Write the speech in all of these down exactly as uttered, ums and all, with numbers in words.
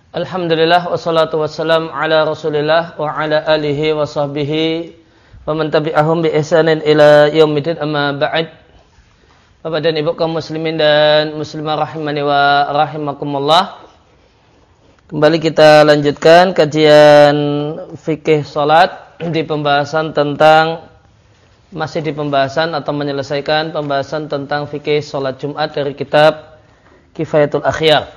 Alhamdulillah wassalatu wassalam ala Rasulillah wa ala alihi wa sahbihi wa man tabi'ahum bi ihsanin ila yaumidin, amma ba'd. Bapak dan Ibu kaum muslimin dan muslimah rahimani wa rahimakumullah. Kembali kita lanjutkan kajian fikih salat di pembahasan tentang masih di pembahasan atau menyelesaikan pembahasan tentang fikih salat Jumat dari kitab Kifayatul Akhyar.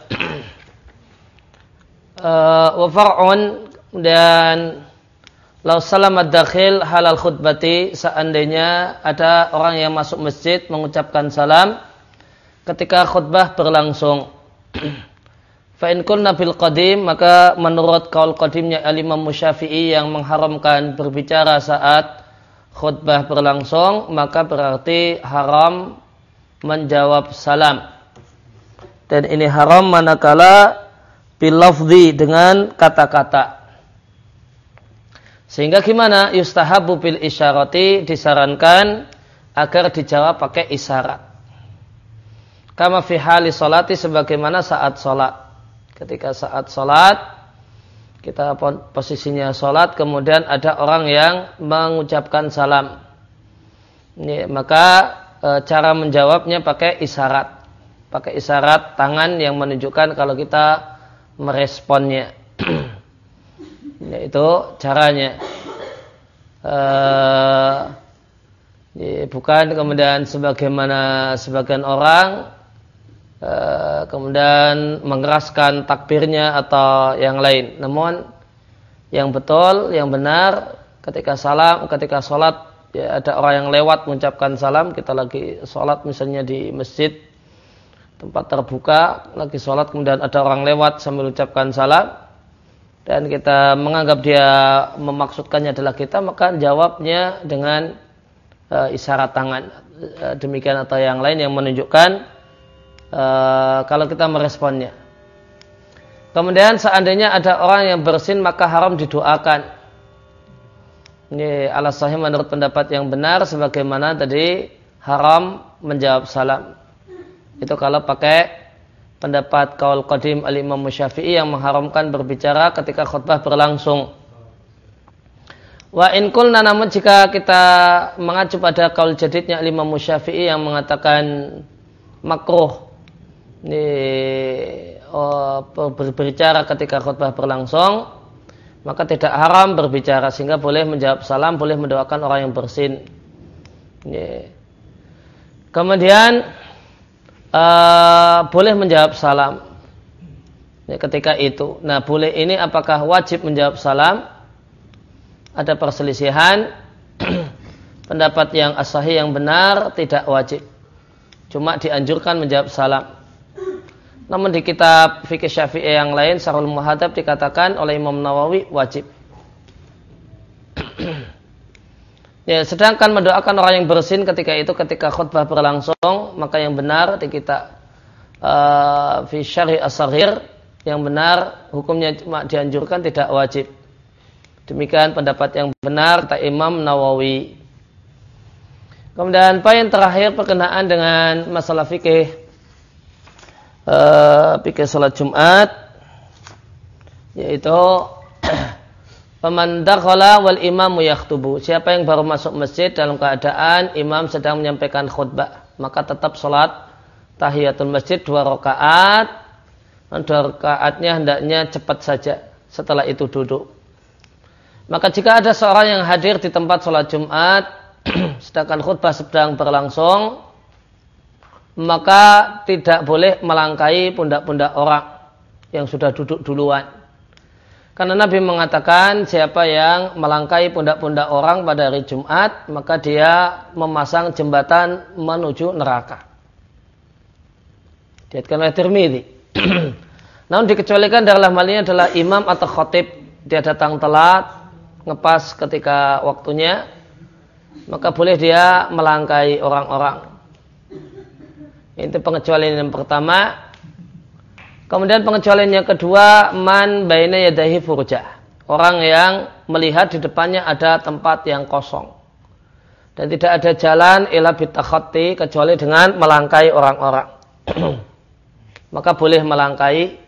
Wa far'un, dan lau salamat dakhil halal khutbati, seandainya ada orang yang masuk masjid mengucapkan salam ketika khutbah berlangsung. Fa in kunna bil qadim, maka menurut kaul qadimnya al-Imam Syafi'i yang mengharamkan berbicara saat khutbah berlangsung, maka berarti haram menjawab salam. Dan ini haram manakala bilafzi, dengan kata-kata. Sehingga gimana? Yustahabu bil isyarati, disarankan agar dijawab pakai isyarat. Kama fi hali sholati, sebagaimana saat sholat. Ketika saat sholat, kita posisinya sholat, kemudian ada orang yang mengucapkan salam. Ini, maka e, cara menjawabnya pakai isyarat. Pakai isyarat tangan yang menunjukkan kalau kita meresponnya. Itu caranya. Uh, bukan kemudian sebagaimana sebagian orang uh, kemudian mengeraskan takbirnya atau yang lain. Namun yang betul, yang benar, ketika salam, ketika sholat, ya, ada orang yang lewat mengucapkan salam, kita lagi sholat misalnya di masjid, tempat terbuka, lagi sholat, kemudian ada orang lewat sambil ucapkan salam, dan kita menganggap dia memaksudkannya adalah kita, maka jawabnya dengan uh, isyarat tangan, uh, demikian atau yang lain yang menunjukkan uh, kalau kita meresponnya. Kemudian seandainya ada orang yang bersin, maka haram didoakan. Ini ala sahih menurut pendapat yang benar, sebagaimana tadi haram menjawab salam. Itu kalau pakai pendapat kaul qadim al-Imam Syafi'i yang mengharamkan berbicara ketika khutbah berlangsung. Wa in qulna, namun jika kita mengacu pada kaul jadidnya al-Imam Syafi'i yang mengatakan makruh ini, oh, berbicara ketika khutbah berlangsung, maka tidak haram berbicara, sehingga boleh menjawab salam, boleh mendoakan orang yang bersin. Ini. Kemudian Uh, boleh menjawab salam ya, ketika itu. Nah, boleh ini apakah wajib menjawab salam? Ada perselisihan. Pendapat yang as-sahih, yang benar, tidak wajib, cuma dianjurkan menjawab salam. Namun di kitab fikih Syafi'i yang lain, Syarhul Muhadzab, dikatakan oleh Imam Nawawi wajib. Ya, sedangkan mendoakan orang yang bersin ketika itu, ketika khutbah berlangsung, maka yang benar di kita uh, fi syarhi as-saghir, yang benar hukumnya cuma dianjurkan, tidak wajib. Demikian pendapat yang benar kata Imam Nawawi. Kemudian poin terakhir berkenaan dengan masalah fikih uh, fikih salat Jumat, yaitu Faman dakhala wal imamu yakhtubu, siapa yang baru masuk masjid dalam keadaan imam sedang menyampaikan khutbah, maka tetap sholat tahiyatul masjid dua rakaat. Dua rakaatnya hendaknya cepat saja, setelah itu duduk. Maka jika ada seorang yang hadir di tempat sholat Jumat sedangkan khutbah sedang berlangsung, maka tidak boleh melangkahi pundak-pundak orang yang sudah duduk duluan. Karena Nabi mengatakan siapa yang melangkahi pundak-pundak orang pada hari Jumat, maka dia memasang jembatan menuju neraka. Diriwayatkan oleh Tirmidzi. Namun dikecualikan dalam hal ini adalah imam atau khatib, dia datang telat, ngepas ketika waktunya, maka boleh dia melangkahi orang-orang. Itu pengecualian yang pertama. Kemudian pengecualian yang kedua, man baina yadahi furjah, orang yang melihat di depannya ada tempat yang kosong dan tidak ada jalan ila bitakhatti, kecuali dengan melangkahi orang-orang. Maka boleh melangkahi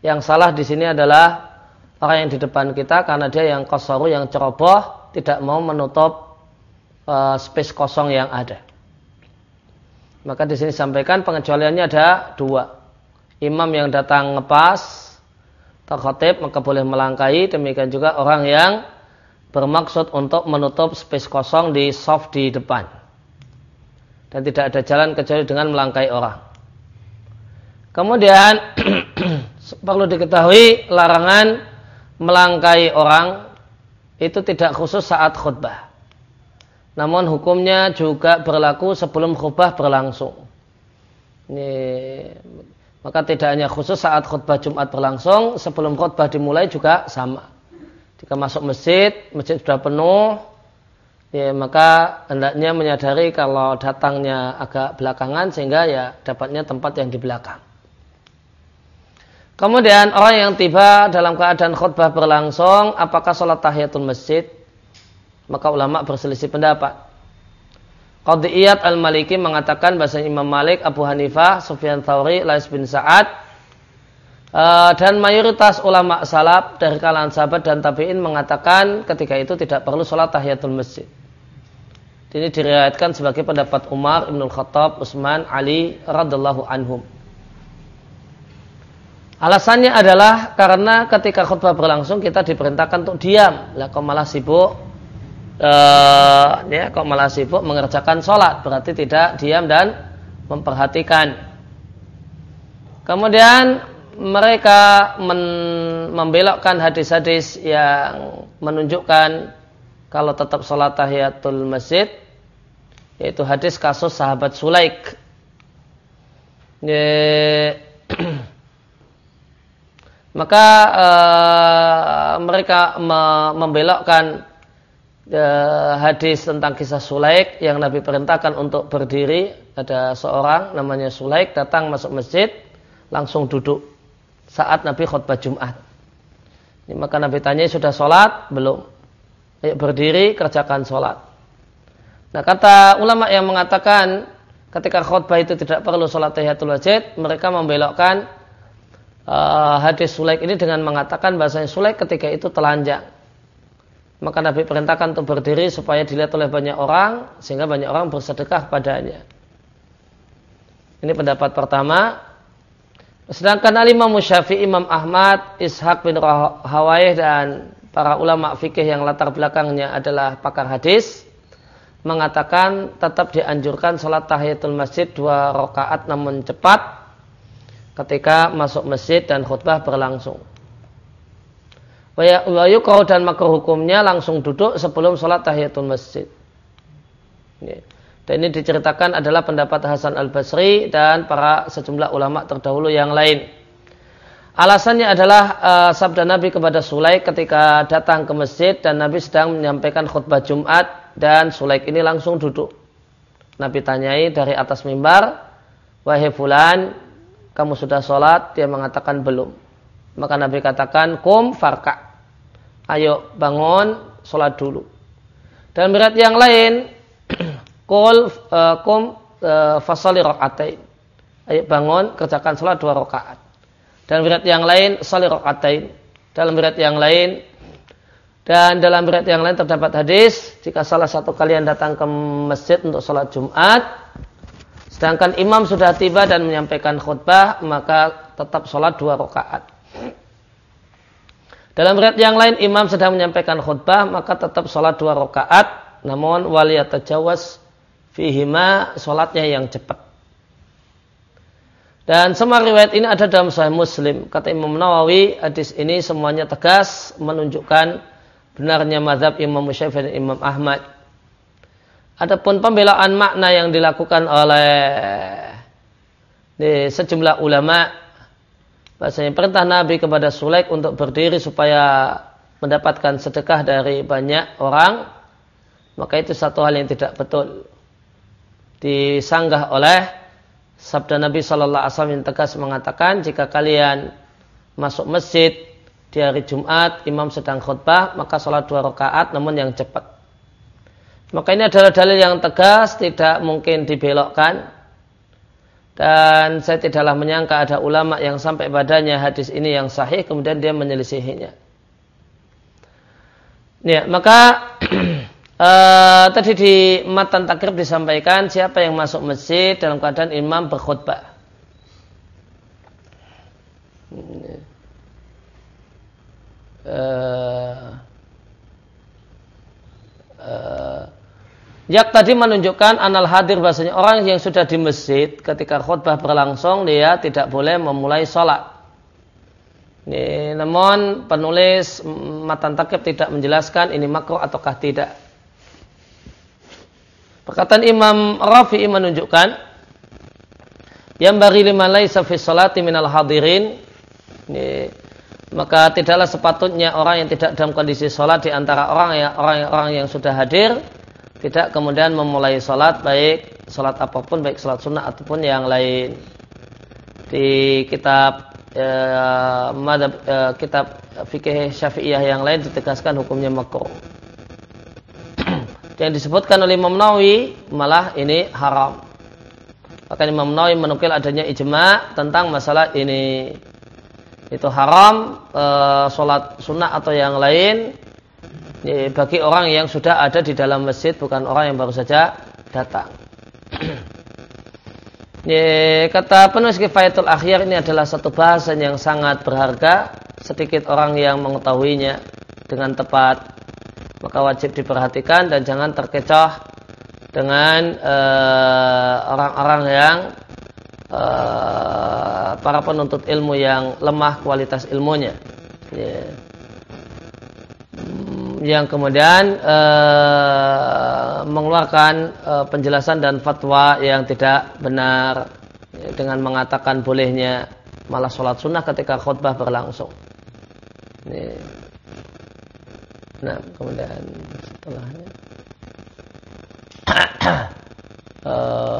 Yang salah di sini adalah orang yang di depan kita karena dia yang qasaru, yang ceroboh, tidak mau menutup uh, space kosong yang ada. Maka di sini sampaikan pengecualiannya ada dua. Imam yang datang ngepas, terkhatib maka boleh melangkahi. Demikian juga orang yang bermaksud untuk menutup space kosong di shaf di depan. Dan tidak ada jalan kecuali dengan melangkahi orang. Kemudian perlu diketahui larangan melangkahi orang itu tidak khusus saat khutbah. Namun hukumnya juga berlaku sebelum khutbah berlangsung. Ini, maka tidak hanya khusus saat khutbah Jumat berlangsung, sebelum khutbah dimulai juga sama. Jika masuk masjid, masjid sudah penuh, ya, maka hendaknya menyadari kalau datangnya agak belakangan sehingga ya dapatnya tempat yang di belakang. Kemudian orang yang tiba dalam keadaan khutbah berlangsung, apakah sholat tahiyatul masjid? Maka ulama berselisih pendapat. Qadiyat al-Maliki mengatakan bahasa Imam Malik, Abu Hanifah, Sufyan Tsauri, Lais bin Sa'ad, dan mayoritas ulama salaf dari kalangan sahabat dan tabi'in mengatakan ketika itu tidak perlu sholat tahiyatul masjid. Ini diriwayatkan sebagai pendapat Umar, Ibnul Khattab, Utsman, Ali radhiyallahu anhum. Alasannya adalah karena ketika khutbah berlangsung kita diperintahkan untuk diam. Lah kok malah sibuk uh, ya kok malah sibuk mengerjakan sholat, berarti tidak diam dan memperhatikan. Kemudian mereka men- membelokkan hadis-hadis yang menunjukkan kalau tetap sholat tahiyatul masjid, yaitu hadis kasus sahabat Sulaik. Ye- Maka uh, mereka me- membelokkan uh, hadis tentang kisah Sulaik yang Nabi perintahkan untuk berdiri. Ada seorang namanya Sulaik datang masuk masjid, langsung duduk saat Nabi khutbah Jumat. Ini, maka Nabi tanya, sudah sholat? Belum. Ayo berdiri, kerjakan sholat. Nah, kata ulama yang mengatakan ketika khutbah itu tidak perlu sholat tahiyatul masjid, mereka membelokkan Uh, hadis Sulaik ini dengan mengatakan bahasanya Sulaik ketika itu telanjang. Maka Nabi perintahkan untuk berdiri supaya dilihat oleh banyak orang, sehingga banyak orang bersedekah padanya. Ini pendapat pertama. Sedangkan Al-Imam Syafi'i, Imam Ahmad, Ishaq bin Hawaih dan para ulama fikih yang latar belakangnya adalah pakar hadis mengatakan tetap dianjurkan salat tahiyatul masjid dua rakaat namun cepat ketika masuk masjid dan khutbah berlangsung. Wa yukrahu dan makruh hukumnya langsung duduk sebelum sholat tahiyatul masjid. Dan ini diceritakan adalah pendapat Hasan al-Basri dan para sejumlah ulama terdahulu yang lain. Alasannya adalah uh, sabda Nabi kepada Sulaik ketika datang ke masjid dan Nabi sedang menyampaikan khutbah Jumat dan Sulaik ini langsung duduk. Nabi tanyai dari atas mimbar, wahai fulan, kamu sudah sholat? Dia mengatakan belum. Maka Nabi katakan, kum farka. Ayo bangun, sholat dulu. Dan berat yang lain, kul uh, kum uh, fasali rakaatain. Ayo bangun, kerjakan sholat dua rakaat. Dan berat yang lain, sali rakaatain. Dalam berat yang lain, dan dalam berat yang lain terdapat hadis, jika salah satu kalian datang ke masjid untuk sholat Jumat, sedangkan imam sudah tiba dan menyampaikan khutbah, maka tetap sholat dua rakaat. Dalam riwayat yang lain, imam sedang menyampaikan khutbah, maka tetap sholat dua rakaat. Namun waliyatajawaz fihima, sholatnya yang cepat. Dan semua riwayat ini ada dalam Sahih Muslim. Kata Imam Nawawi, hadis ini semuanya tegas menunjukkan benarnya mazhab Imam Syafi'i dan Imam Ahmad. Adapun pembelaan makna yang dilakukan oleh sejumlah ulama, bahasanya perintah Nabi kepada Sulaik untuk berdiri supaya mendapatkan sedekah dari banyak orang, maka itu satu hal yang tidak betul. Disanggah oleh sabda Nabi Shallallahu Alaihi Wasallam yang tegas mengatakan, jika kalian masuk masjid di hari Jumat, imam sedang khutbah, maka sholat dua rakaat namun yang cepat. Maka ini adalah dalil yang tegas, tidak mungkin dibelokkan. Dan saya tidaklah menyangka ada ulama yang sampai padanya hadis ini yang sahih kemudian dia menyelisihinya. Ya, maka uh, tadi di matan takrib disampaikan siapa yang masuk masjid dalam keadaan imam berkhutbah. Uh, uh, Yak tadi menunjukkan anal hadir bahasanya orang yang sudah di masjid ketika khutbah berlangsung dia tidak boleh memulai sholat. Ini, namun penulis matan takrib tidak menjelaskan ini makruh ataukah tidak. Perkataan Imam Rafi'i menunjukkan yang bari liman laisa fi sholati minal hadirin. Ini, maka tidaklah sepatutnya orang yang tidak dalam kondisi sholat di antara orang yang orang, orang yang sudah hadir tidak kemudian memulai sholat, baik sholat apapun, baik sholat sunnah ataupun yang lain. Di kitab eh, madhab, eh, kitab fikih Syafi'iyah yang lain ditegaskan hukumnya makruh. Yang disebutkan oleh Imam Nawawi malah ini haram. Bahkan Imam Nawawi menukil adanya ijma' tentang masalah ini. Itu haram eh, sholat sunnah atau yang lain bagi orang yang sudah ada di dalam masjid, bukan orang yang baru saja datang. Kata penulis Kifayatul Akhyar, ini adalah satu bahasan yang sangat berharga. Sedikit orang yang mengetahuinya dengan tepat, maka wajib diperhatikan dan jangan terkecoh dengan uh, orang-orang yang uh, para penuntut ilmu yang lemah kualitas ilmunya. Yeah. Yang kemudian e, mengeluarkan e, penjelasan dan fatwa yang tidak benar dengan mengatakan bolehnya malah sholat sunnah ketika khutbah berlangsung. Ini. Nah, kemudian setelahnya e,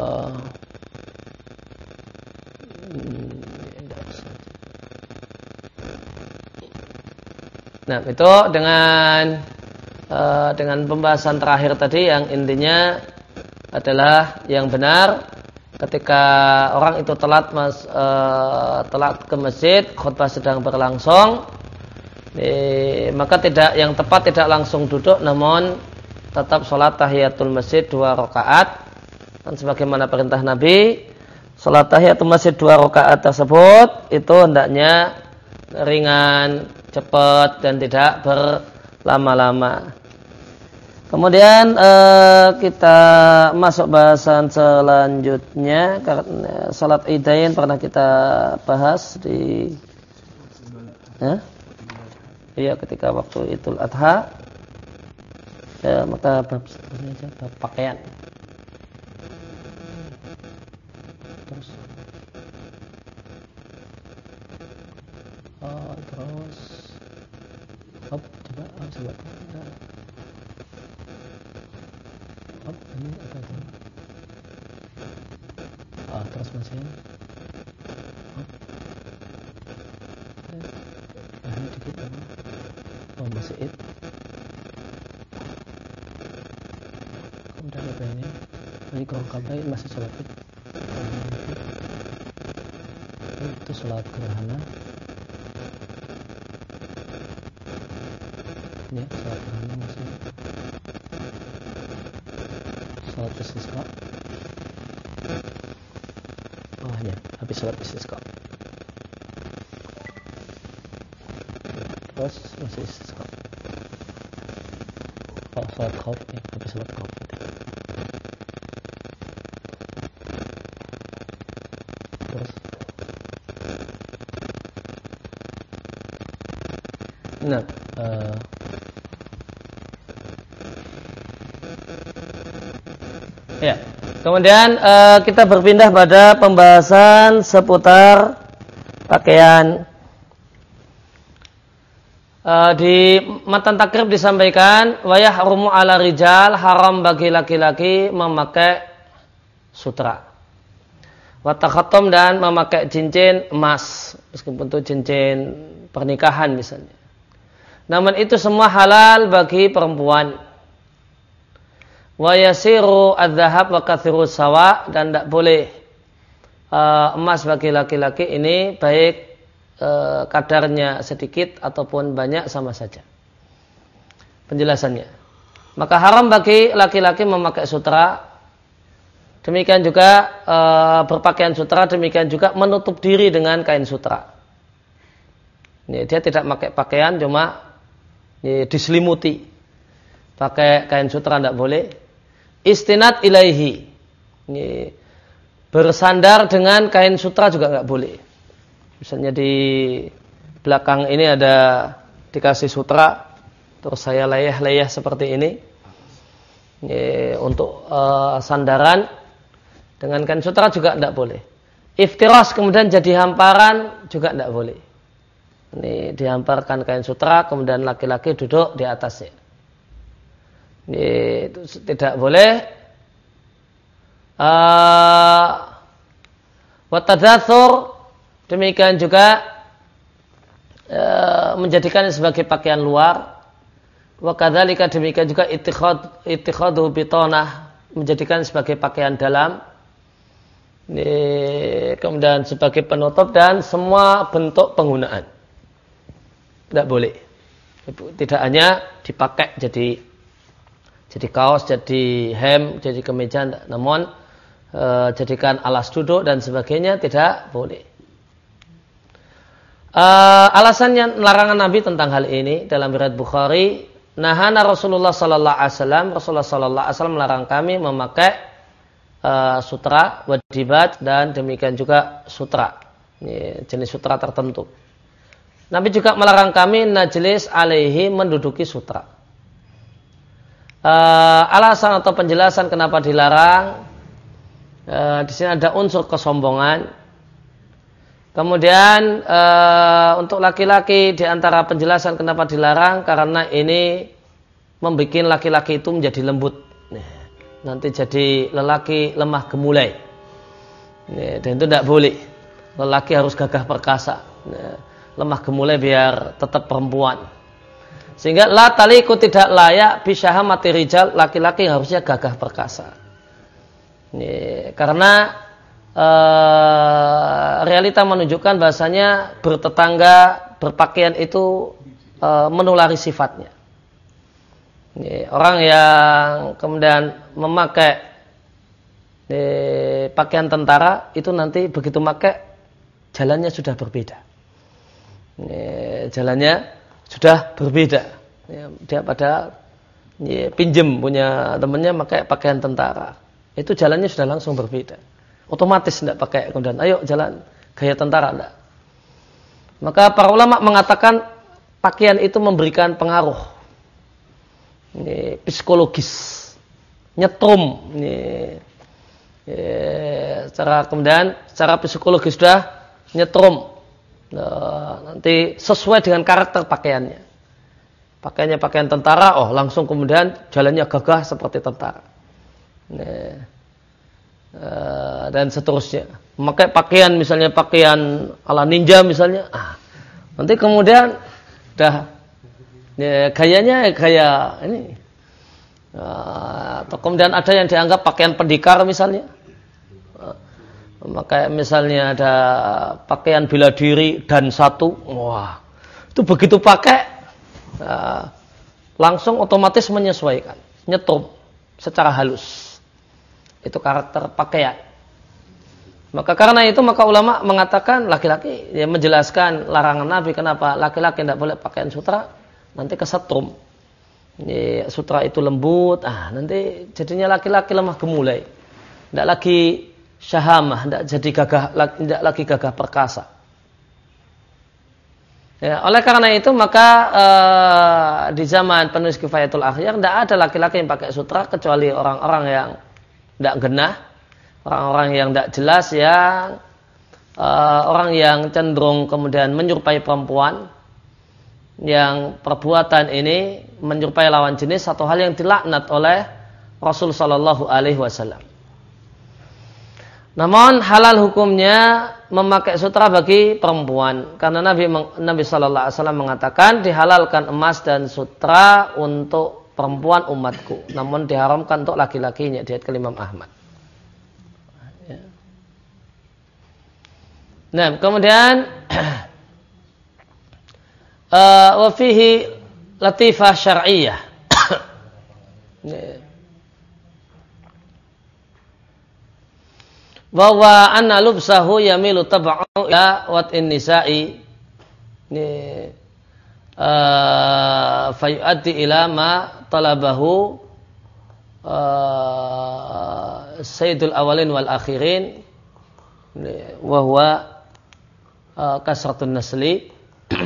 nah itu dengan uh, dengan pembahasan terakhir tadi yang intinya adalah yang benar ketika orang itu telat mas, uh, telat ke masjid, khutbah sedang berlangsung, eh, maka tidak yang tepat tidak langsung duduk, namun tetap sholat tahiyatul masjid dua rakaat. Dan sebagaimana perintah Nabi, sholat tahiyatul masjid dua rakaat tersebut itu hendaknya ringan, cepat dan tidak berlama-lama. Kemudian eh, kita masuk bahasan selanjutnya karena salat Idain pernah kita bahas di ya, iya ketika waktu Idul Adha. Ya, maka bab seterusnya aja bab pakaian. Terus oh, terus hop coba oh, coba hop ini apa itu ah terus masih hop nah ini dikit apa oh masih it kemudian apa ini ini kalau kabai masih sholat it itu sholat gerhana. Ya, sholat gerhana masih sholat istisqa. Oh ya, habis sholat istisqa. Terus masih istisqa. Oh, sholat khauf ya, habis sholat khauf. Terus nah uh, ya, kemudian uh, kita berpindah pada pembahasan seputar pakaian. Uh, di matan takrib disampaikan wa yahrumu ala rijal, haram bagi laki-laki memakai sutra. Wa takhattum, dan memakai cincin emas meskipun itu cincin pernikahan misalnya. Namun itu semua halal bagi perempuan. Wa yasiru adz-dzahab wa kathiru sawa, dan tidak boleh uh, emas bagi laki-laki ini baik uh, kadarnya sedikit ataupun banyak sama saja. Penjelasannya. Maka haram bagi laki-laki memakai sutra. Demikian juga e, berpakaian sutra, demikian juga menutup diri dengan kain sutra. Ini, dia tidak pakai pakaian, cuma ini, diselimuti. Pakai kain sutra tidak boleh. Istinad ilaihi. Ini, bersandar dengan kain sutra juga nggak boleh. Misalnya di belakang ini ada dikasih sutra, terus saya layah-layah seperti ini. Ini untuk e, sandaran. Dengan kain sutra juga tidak boleh. Iftiras kemudian jadi hamparan juga tidak boleh. Ini dihamparkan kain sutra, kemudian laki-laki duduk di atasnya. Ini itu tidak boleh. Uh, Watadatsur, demikian juga uh, menjadikannya sebagai pakaian luar. Wa kadzalika, demikian juga ittikhad ittikhadu bitonah, menjadikan sebagai pakaian dalam. Ini, kemudian sebagai penutup dan semua bentuk penggunaan tidak boleh. Tidak hanya dipakai jadi jadi kaos, jadi hem, jadi kemeja, namun e, jadikan alas duduk dan sebagainya tidak boleh. E, alasannya larangan Nabi tentang hal ini dalam riwayat Bukhari, nahana Rasulullah sallallahu alaihi wasallam, Rasulullah sallallahu alaihi wasallam melarang kami memakai Uh, sutra, wadibat, dan demikian juga sutra. Ini jenis sutra tertentu. Nabi juga melarang kami najlis alaihi, menduduki sutra. Uh, alasan atau penjelasan kenapa dilarang, uh, di sini ada unsur kesombongan. Kemudian uh, untuk laki-laki di antara penjelasan kenapa dilarang, karena ini membuat laki-laki itu menjadi lembut. Nanti jadi lelaki lemah gemulai. Dan itu tidak boleh. Lelaki harus gagah perkasa. Lemah gemulai biar tetap perempuan. Sehingga la taliku, tidak layak bisyahamati rijal, laki-laki harusnya gagah perkasa. Ini, karena e, realita menunjukkan bahasanya bertetangga, berpakaian itu e, menulari sifatnya. Ini, orang yang kemudian memakai eh, pakaian tentara itu nanti begitu pakai jalannya sudah berbeda. Ini, jalannya sudah berbeda. Ya, dia pada ya, pinjem punya temannya pakai pakaian tentara. Itu jalannya sudah langsung berbeda. Otomatis tidak pakai kemudian ayo jalan gaya tentara enggak. Maka para ulama mengatakan pakaian itu memberikan pengaruh ini psikologis, nyetrum, ini, ya, secara kemudian secara psikologis sudah nyetrum, nah, nanti sesuai dengan karakter pakaiannya. Pakaiannya pakaian tentara, oh langsung kemudian jalannya gagah seperti tentara, ini, uh, dan seterusnya. Memakai pakaian misalnya pakaian ala ninja misalnya, ah, nanti kemudian dah. Ya, gayanya gaya ini, uh, atau kemudian ada yang dianggap pakaian pendekar misalnya, uh, maka misalnya ada pakaian bela diri dan satu, wah itu begitu pakai uh, langsung otomatis menyesuaikan, nyetup secara halus, itu karakter pakaian. Maka karena itu maka ulama mengatakan laki-laki ya, menjelaskan larangan Nabi kenapa laki-laki tidak boleh pakaian sutra. Nanti kesetrum, ini sutra itu lembut, ah nanti jadinya laki-laki lemah gemulai, tidak lagi syahamah, tidak jadi gagah, tidak lagi gagah perkasa. Ya, oleh karena itu maka uh, di zaman penulis Kifayatul Akhyar tidak ada laki-laki yang pakai sutra kecuali orang-orang yang tidak genah, orang-orang yang tidak jelas, yang uh, orang yang cenderung kemudian menyerupai perempuan. Yang perbuatan ini menyerupai lawan jenis, satu hal yang dilaknat oleh Rasul Shallallahu Alaihi Wasallam. Namun halal hukumnya memakai sutra bagi perempuan, karena Nabi Nabi Shallallahu Alaihi Wasallam mengatakan dihalalkan emas dan sutra untuk perempuan umatku, namun diharamkan untuk laki-lakinya. Di ayat Imam Ahmad. Ya. Nah, kemudian uh, wa fihi latifah syar'iyyah. Bahwa anna lubsahu yamilu tab'u ila wat'in nisa'i. Ini uh, fayu'addi ila ma talabahu uh, sayyidul awalin wal akhirin wa huwa uh, kasratun nasli.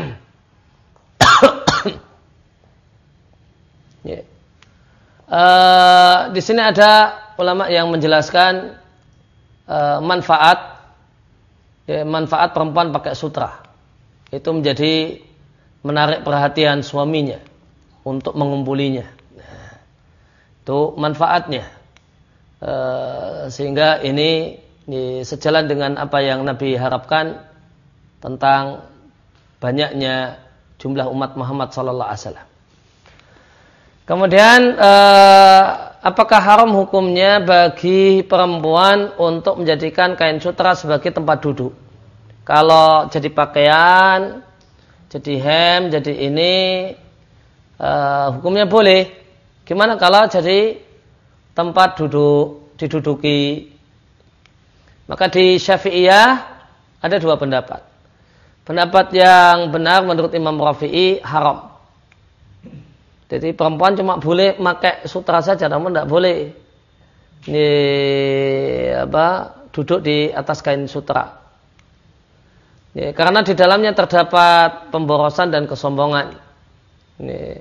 yeah. uh, di sini ada ulama yang menjelaskan uh, manfaat ya, manfaat perempuan pakai sutra. Itu menjadi menarik perhatian suaminya untuk mengumpulinya. Nah, itu manfaatnya. E, sehingga ini, ini sejalan dengan apa yang Nabi harapkan tentang banyaknya jumlah umat Muhammad sallallahu alaihi wasallam. Kemudian e, apakah haram hukumnya bagi perempuan untuk menjadikan kain sutra sebagai tempat duduk? Kalau jadi pakaian, jadi hem, jadi ini uh, hukumnya boleh. Gimana kalau jadi tempat duduk, diduduki? Maka di Syafi'iyah ada dua pendapat. Pendapat yang benar menurut Imam Rafi'i haram. Jadi perempuan cuma boleh pakai sutra saja, namun tidak boleh ini apa duduk di atas kain sutra. Ya, karena di dalamnya terdapat pemborosan dan kesombongan. Ya.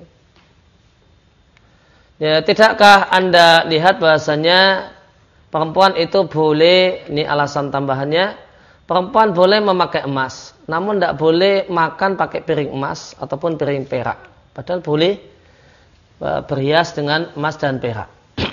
Ya, tidakkah Anda lihat bahasanya perempuan itu boleh, ini alasan tambahannya, perempuan boleh memakai emas, namun tidak boleh makan pakai piring emas ataupun piring perak. Padahal boleh berhias dengan emas dan perak.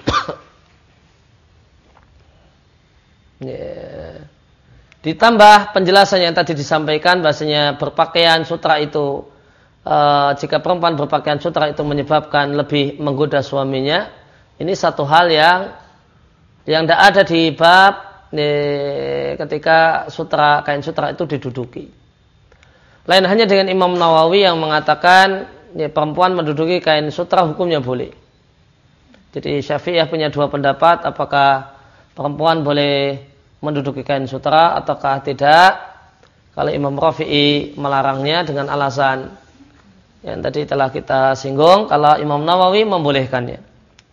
Ya. Ditambah penjelasan yang tadi disampaikan bahasanya berpakaian sutra itu e, jika perempuan berpakaian sutra itu menyebabkan lebih menggoda suaminya. Ini satu hal yang yang tidak ada di bab ini, ketika sutra kain sutra itu diduduki. Lain hanya dengan Imam Nawawi yang mengatakan ya, perempuan menduduki kain sutra hukumnya boleh. Jadi Syafi'iyah punya dua pendapat, apakah perempuan boleh menduduki kain sutra ataukah tidak. Kalau Imam Rafi'i melarangnya dengan alasan yang tadi telah kita singgung, kalau Imam Nawawi membolehkannya.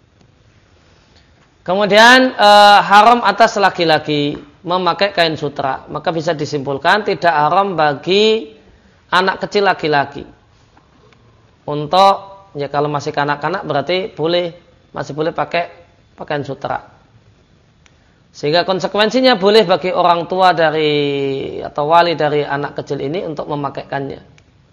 Kemudian eh, haram atas laki-laki memakai kain sutra, maka bisa disimpulkan tidak haram bagi anak kecil laki-laki. Untuk ya kalau masih kanak-kanak berarti boleh, masih boleh pakai pakaian sutra. Sehingga konsekuensinya boleh bagi orang tua dari atau wali dari anak kecil ini untuk memakaikannya.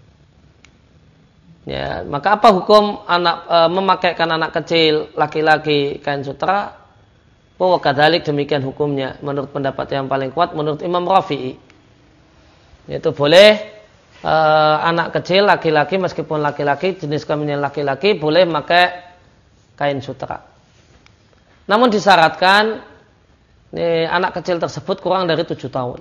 Ya, maka apa hukum anak e, memakaikan anak kecil laki-laki kain sutra? Bahwa kadalik demikian hukumnya menurut pendapat yang paling kuat menurut Imam Rafi'i. Yaitu boleh e, anak kecil laki-laki meskipun laki-laki jenis kelamin laki-laki boleh memakai kain sutra. Namun disyaratkan ini, anak kecil tersebut kurang dari tujuh tahun.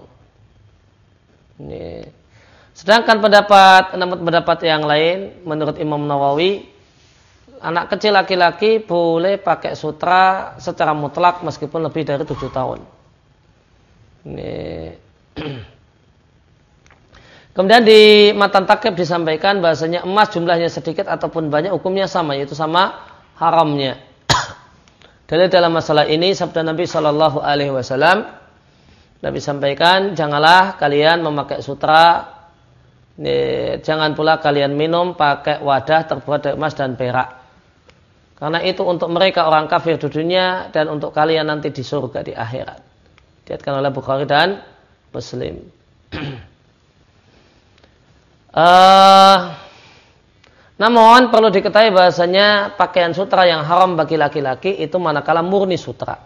Ini. Sedangkan pendapat pendapat yang lain menurut Imam Nawawi, anak kecil laki-laki boleh pakai sutra secara mutlak meskipun lebih dari tujuh tahun. Ini. Kemudian di matan takrib disampaikan bahasanya emas jumlahnya sedikit ataupun banyak hukumnya sama, yaitu sama haramnya. Dalil dalam masalah ini sabda Nabi Shallallahu Alaihi Wasallam, Nabi sampaikan, janganlah kalian memakai sutra, jangan pula kalian minum pakai wadah terbuat dari emas dan perak, karena itu untuk mereka orang kafir di dunia dan untuk kalian nanti di surga di akhirat. Diriwayatkan oleh Bukhari dan Muslim. uh, Namun perlu diketahui bahasanya pakaian sutra yang haram bagi laki-laki itu manakala murni sutra.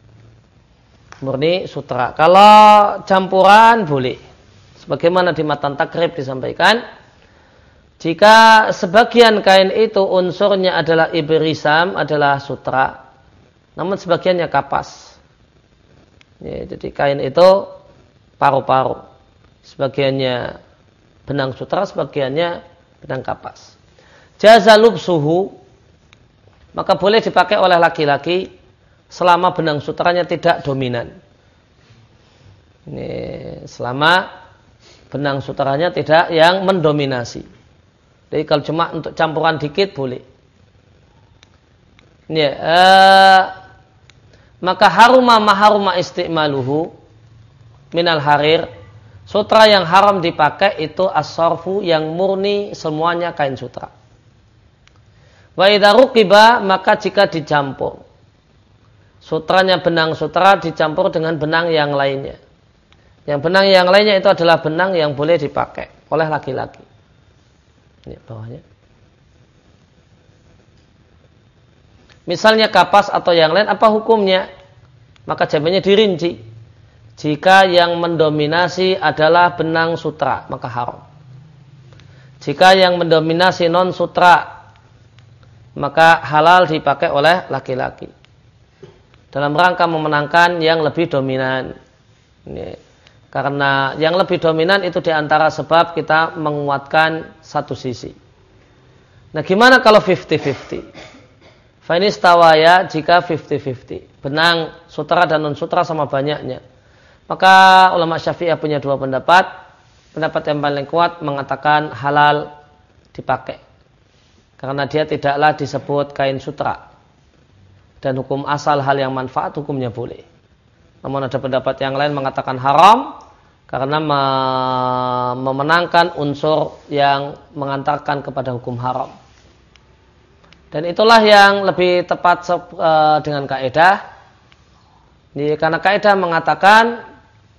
Murni sutra. Kalau campuran boleh. Sebagaimana di matan takrib disampaikan, jika sebagian kain itu unsurnya adalah ibrisam, adalah sutra, namun sebagiannya kapas. Ya, jadi kain itu paru-paru. sebagiannya benang sutra, sebagiannya benang kapas. Jaza lubsuhu, maka boleh dipakai oleh laki-laki selama benang sutranya tidak dominan. Ini selama benang sutranya tidak yang mendominasi. Jadi kalau cuma untuk campuran dikit boleh. Ya, eh, maka haruma maharuma istimaluhu minal harir, sutra yang haram dipakai itu as-sarfu yang murni semuanya kain sutra. Wa idza ruqiba, maka jika dicampur sutranya benang sutra dicampur dengan benang yang lainnya. Yang benang yang lainnya itu adalah benang yang boleh dipakai oleh laki-laki. Ini bawahnya. Misalnya kapas atau yang lain, apa hukumnya? Maka jawabannya dirinci. Jika yang mendominasi adalah benang sutra, maka haram. Jika yang mendominasi non sutra, maka halal dipakai oleh laki-laki. Dalam rangka memenangkan yang lebih dominan. Ini. Karena yang lebih dominan itu diantara sebab kita menguatkan satu sisi. Nah, gimana kalau lima puluh lima puluh? Fainistawaya, jika lima puluh lima puluh. Benang sutra dan non sutra sama banyaknya. Maka ulama Syafi'iyah punya dua pendapat. Pendapat yang paling kuat mengatakan halal dipakai. Karena dia tidaklah disebut kain sutra. Dan hukum asal hal yang manfaat hukumnya boleh. Namun ada pendapat yang lain mengatakan haram. Karena memenangkan unsur yang mengantarkan kepada hukum haram. Dan itulah yang lebih tepat dengan kaidah. Karena kaidah mengatakan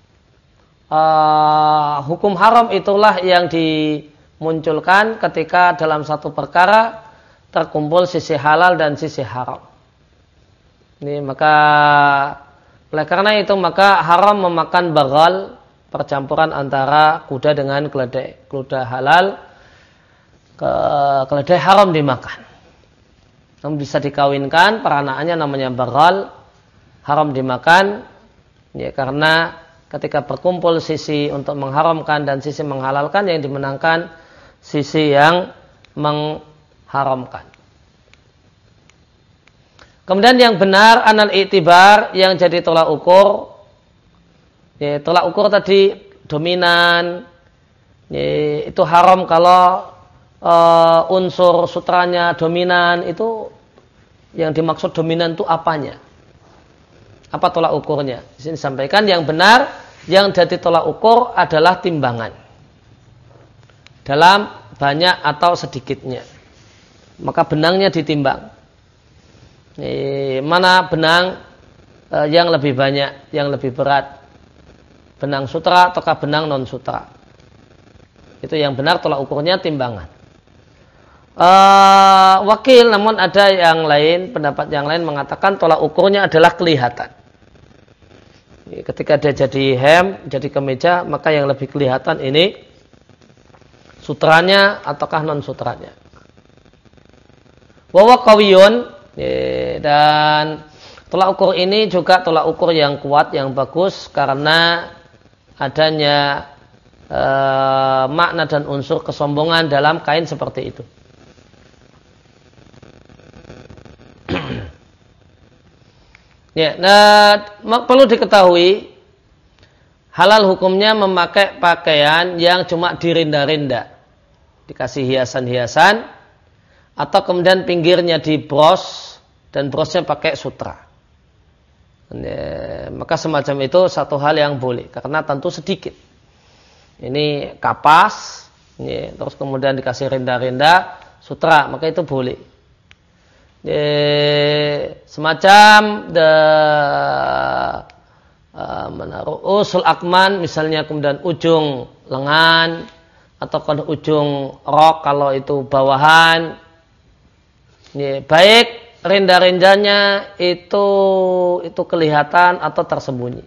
uh, hukum haram itulah yang dimunculkan ketika dalam satu perkara terkumpul sisi halal dan sisi haram. Ini maka oleh karena itu maka haram memakan bagal, percampuran antara kuda dengan keledai. Kuda halal, ke, keledai haram dimakan. Namun bisa dikawinkan, peranaannya namanya bagal, haram dimakan, ya, karena ketika berkumpul sisi untuk mengharamkan dan sisi menghalalkan, yang dimenangkan sisi yang mengharamkan. Kemudian yang benar anal i'tibar, yang jadi tolak ukur. Ya, tolak ukur tadi dominan, ya, itu haram kalau uh, unsur sutranya dominan. Itu yang dimaksud dominan itu apanya? Apa tolak ukurnya? Di sini disampaikan yang benar, yang jadi tolak ukur adalah timbangan dalam banyak atau sedikitnya. Maka benangnya ditimbang. Ya, mana benang uh, yang lebih banyak, yang lebih berat? Benang sutra ataukah benang non sutra? Itu yang benar tolak ukurnya timbangan. Uh, wakil, namun ada yang lain, pendapat yang lain mengatakan tolak ukurnya adalah kelihatan. Ketika dia jadi hem, jadi kemeja, maka yang lebih kelihatan ini sutranya ataukah non sutranya. Wawa kawiyun, dan tolak ukur ini juga tolak ukur yang kuat, yang bagus karena adanya e, makna dan unsur kesombongan dalam kain seperti itu. Ya, nah, perlu diketahui halal hukumnya memakai pakaian yang cuma dirinda-rinda, dikasih hiasan-hiasan, atau kemudian pinggirnya dibros dan brosnya pakai sutra. Ya, maka semacam itu satu hal yang boleh karena tentu sedikit. Ini kapas, ya, terus kemudian dikasih rinda-rinda sutra, maka itu boleh. Ya, semacam the uh, menaruh usul akman, misalnya kemudian ujung lengan atau kalau ujung rok kalau itu bawahan, ya, baik rinda-rindanya itu itu kelihatan atau tersembunyi.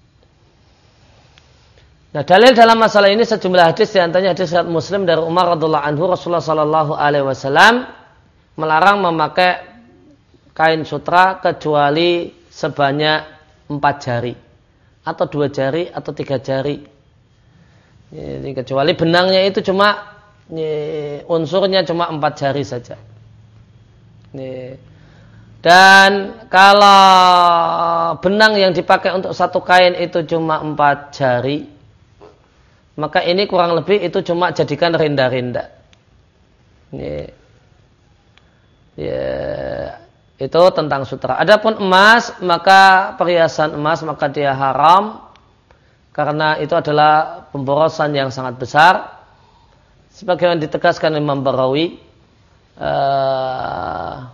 Nah, dalil dalam masalah ini sejumlah hadis, di antaranya hadis riwayat Muslim dari Umar radhiyallahu anhu, Rasulullah sallallahu alaihi wasallam melarang memakai kain sutra kecuali sebanyak empat jari atau dua jari atau tiga jari. Jadi, kecuali benangnya itu cuma ini, unsurnya cuma empat jari saja. Ini. Dan kalau benang yang dipakai untuk satu kain itu cuma empat jari, maka ini kurang lebih itu cuma jadikan rinda-rinda. Ini, ya, itu tentang sutra. Adapun emas, maka perhiasan emas maka dia haram karena itu adalah pemborosan yang sangat besar. Sebagaimana ditegaskan Imam Barawi, uh,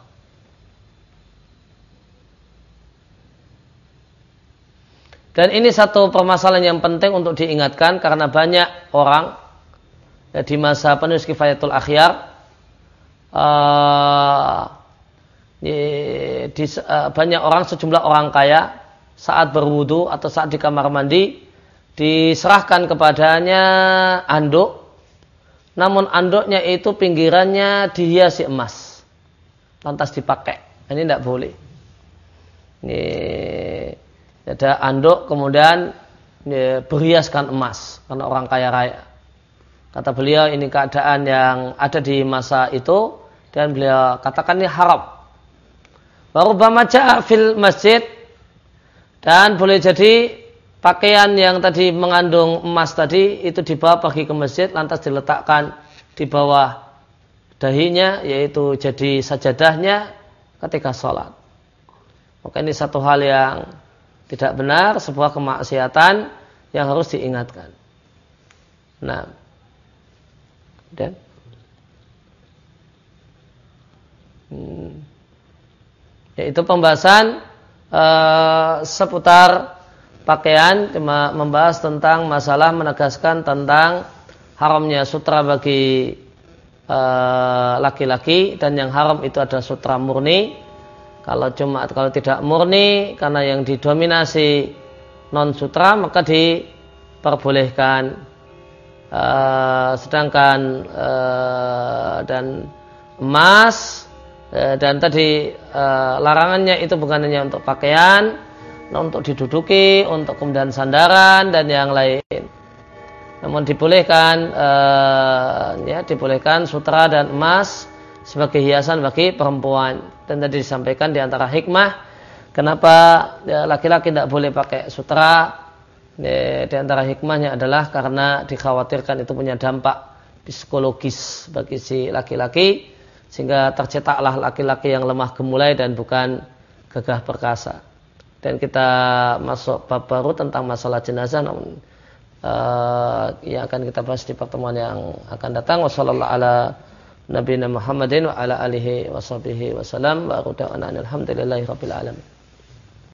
dan ini satu permasalahan yang penting untuk diingatkan karena banyak orang ya, di masa penulis Kifayatul Akhyar uh, di, di, uh, banyak orang, sejumlah orang kaya saat berwudu atau saat di kamar mandi diserahkan kepadanya anduk, namun anduknya itu pinggirannya dihiasi emas, lantas dipakai. Ini tidak boleh. Ini ada anduk kemudian ya, berhiaskan emas karena orang kaya raya. Kata beliau ini keadaan yang ada di masa itu dan beliau katakan ini haram. Warubama ja'a fil masjid, dan boleh jadi pakaian yang tadi mengandung emas tadi itu dibawa pergi ke masjid lantas diletakkan di bawah dahinya, yaitu jadi sajadahnya ketika sholat. Maka ini satu hal yang tidak benar, sebuah kemaksiatan yang harus diingatkan. Nah, dan hmm, yaitu pembahasan uh, seputar pakaian, cuma membahas tentang masalah menegaskan tentang haramnya sutra bagi uh, laki-laki, dan yang haram itu adalah sutra murni. Kalau cuma kalau tidak murni karena yang didominasi non sutra maka diperbolehkan. Uh, sedangkan uh, dan emas uh, dan tadi uh, larangannya itu bukan hanya untuk pakaian, untuk diduduki, untuk kemudian sandaran dan yang lain. Namun dibolehkan uh, ya dibolehkan sutra dan emas sebagai hiasan bagi perempuan. Dan tadi disampaikan di antara hikmah kenapa ya, laki-laki tidak boleh pakai sutra. Ya, di antara hikmahnya adalah karena dikhawatirkan itu punya dampak psikologis bagi si laki-laki, sehingga tercetaklah laki-laki yang lemah gemulai dan bukan gagah perkasa. Dan kita masuk bab baru tentang masalah jenazah, namun uh, yang akan kita bahas di pertemuan yang akan datang. Wassallallahu ala nabiyina Muhammadin wa ala alihi wa sahbihi wa salam wa alhamdulillahi rabbil alamin.